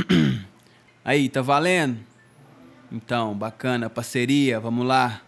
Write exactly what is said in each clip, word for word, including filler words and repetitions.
Aí, tá valendo? Então, bacana, parceria, vamos lá.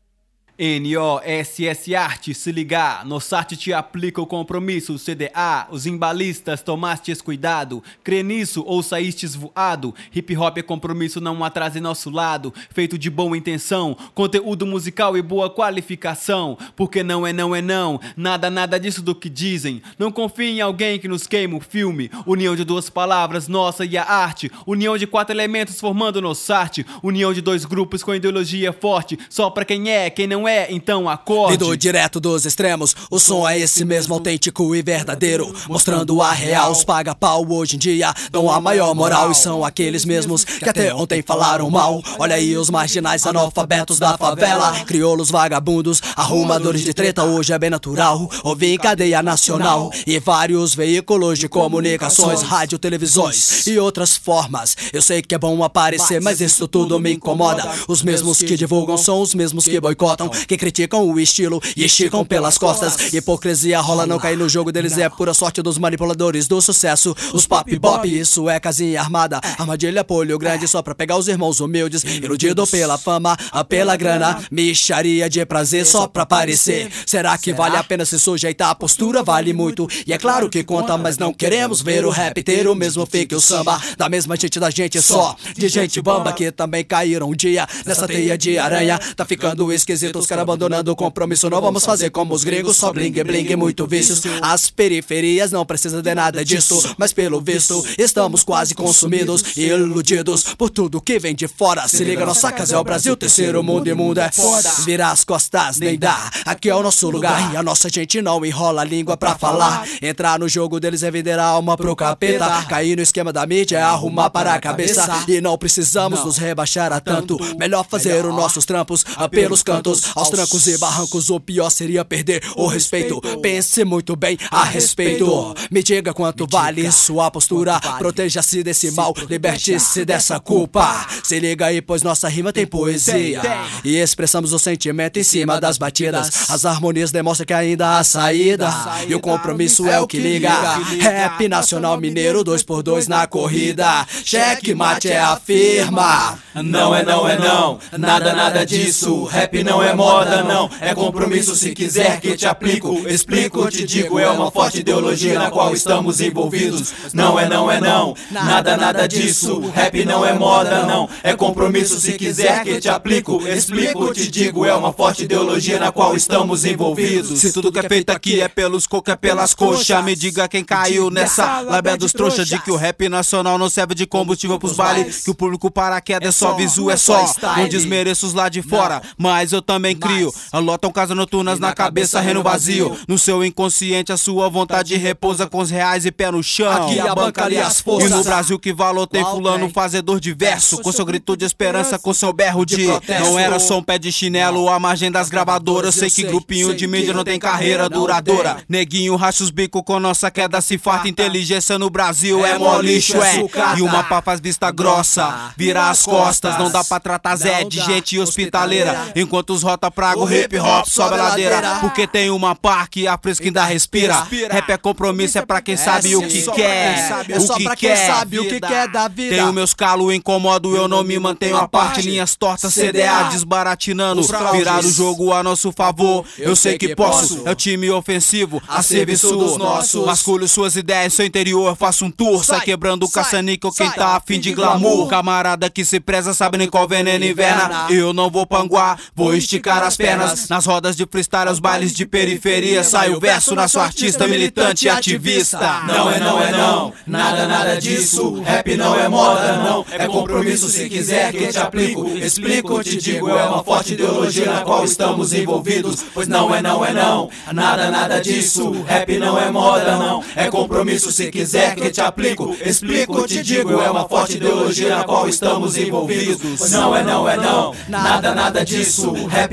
N O S S Arte, se ligar, nossa arte te aplica o compromisso. C D A, os embalistas, tomastes cuidado. Crê nisso ou saístes voado? Hip hop é compromisso, não atrase nosso lado. Feito de boa intenção, conteúdo musical e boa qualificação. Porque não é não é não, nada nada disso do que dizem. Não confie em alguém que nos queima o filme. União de duas palavras, nossa e a arte. União de quatro elementos formando nossa arte. União de dois grupos com ideologia forte. Só pra quem é, quem não é, então acorde. Vindo direto dos extremos, o som é esse mesmo, autêntico e verdadeiro, mostrando a real. Os paga-pau hoje em dia dão a maior moral, e são aqueles mesmos que até ontem falaram mal. Olha aí os marginais analfabetos da favela, crioulos vagabundos, arrumadores de treta, hoje é bem natural ouvir em cadeia nacional e vários veículos de comunicações, rádio, televisões e outras formas. Eu sei que é bom aparecer, mas isso tudo me incomoda. Os mesmos que divulgam são os mesmos que boicotam, que criticam o estilo e esticam pelas costas. Hipocrisia rola, não cair no jogo deles é pura sorte dos manipuladores do sucesso. Os pop bop, isso é casinha armada, armadilha polho grande só pra pegar os irmãos humildes, iludido pela fama, pela grana, micharia de prazer só pra aparecer. Será que vale a pena se sujeitar? A postura vale muito e é claro que conta, mas não queremos ver o rap ter o mesmo fake o samba da mesma gente da gente, só de gente bamba que também caíram um dia nessa teia de aranha. Tá ficando esquisito, os caras abandonando o compromisso. Não vamos fazer como os gringos, só bling bling, muito vícios. As periferias não precisam de nada disso, mas pelo visto estamos quase consumidos e iludidos por tudo que vem de fora. Se liga, nossa casa é o Brasil, terceiro mundo, e mundo é foda. Virar as costas nem dá, aqui é o nosso lugar e a nossa gente não enrola a língua pra falar. Entrar no jogo deles é vender a alma pro capeta, cair no esquema da mídia é arrumar para a cabeça. E não precisamos nos rebaixar a tanto, melhor fazer os nossos trampos pelos cantos, aos trancos e barrancos. O pior seria perder o respeito. Pense muito bem a respeito. Me diga quanto vale sua postura, proteja-se desse mal, liberte-se dessa culpa. Se liga aí, pois nossa rima tem poesia e expressamos o sentimento em cima das batidas. As harmonias demonstram que ainda há saída e o compromisso é o que liga. Rap nacional mineiro, dois por dois na corrida. Cheque mate é a firma. Não é não é não, nada nada disso. Rap não é moda não, é compromisso. Se quiser que te aplico, explico, te digo, é uma forte ideologia na qual estamos envolvidos. Não é não é não, nada nada disso. Rap não é moda não, é compromisso. Se quiser que te aplico, explico, te digo, é uma forte ideologia na qual estamos envolvidos. Se tudo que é feito aqui é pelos coca, é pelas coxas, me diga quem caiu nessa lábia dos trouxas de que o rap nacional não serve de combustível pros bailes, que o público paraquedas é só visu, é só. Não desmereço os lá de fora, mas eu também crio. Lotam casas noturnas na cabeça, reno vazio. No seu inconsciente a sua vontade repousa com os reais e pé no chão. Aqui a banca ali as forças. E no Brasil que valor tem fulano fazedor de verso, com seu grito de esperança, com seu berro de não era só um pé de chinelo à margem das gravadoras. Sei que grupinho de mídia não tem carreira duradoura. Neguinho racha os bicos com nossa queda se farta. Inteligência no Brasil é mó lixo, é. E uma pá faz vista grossa, vira as costas. Não dá pra tratar Zé de gente hospitaleira, enquanto os rota prago hip hop sobe a ladeira. Porque tem uma pá que a fresca ainda respira. Rap é compromisso, é pra quem sabe o que quer, o que quer, sabe o que quer da vida. Tenho meus calos, incomodo, eu não me mantenho à parte. Linhas tortas, C D A desbaratinando, virar o jogo a nosso favor. Eu sei que posso, é o time ofensivo a serviço dos nossos. Vasculho suas ideias, seu interior, faço um tour. Sai quebrando o caça-níquel, quem tá afim de glamour. Camarada que se preza, sabe nem qual veneno inverna. Eu não vou panguar, vou esticar as pernas. Nas rodas de freestyle, os bailes de periferia, sai o verso na sua artista, militante e ativista. Não é não é não, nada nada disso. Rap não é moda não, é compromisso. Se quiser que te aplico, explico, te digo, é uma forte ideologia na qual estamos envolvidos. Pois não é não é não, nada nada disso. Rap não é moda não, é compromisso. Se quiser que te aplico, explico, te digo, é uma forte ideologia na qual estamos envolvidos. Pois não é não é não, nada nada disso. Rap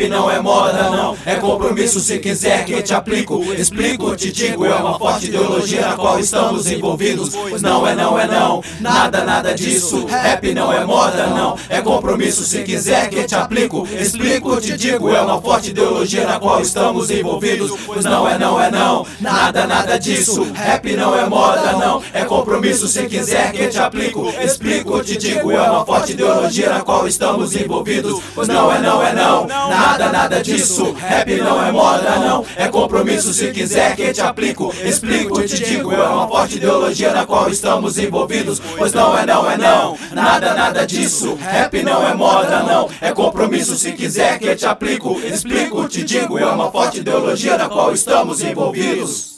rap não é moda não, é compromisso se quiser que te aplico. Explico, te digo, é uma forte ideologia na qual estamos envolvidos. Pois não é não é não, nada nada disso. Rap não é moda não, é compromisso se quiser que te aplico. Explico, te digo, é uma forte ideologia na qual estamos envolvidos. Pois não é não é não, nada nada disso. Rap não é moda não, é compromisso se quiser que te aplico. Explico, te digo, é uma forte ideologia na qual estamos envolvidos. Pois não é não é não, nada nada disso. Rap não é moda não, é compromisso se quiser que te aplico. Explico, te digo, é uma forte ideologia na qual estamos envolvidos. Pois não é não é não, nada nada disso. Rap não é moda não, é compromisso se quiser que te aplico. Explico, te digo, é uma forte ideologia na qual estamos envolvidos.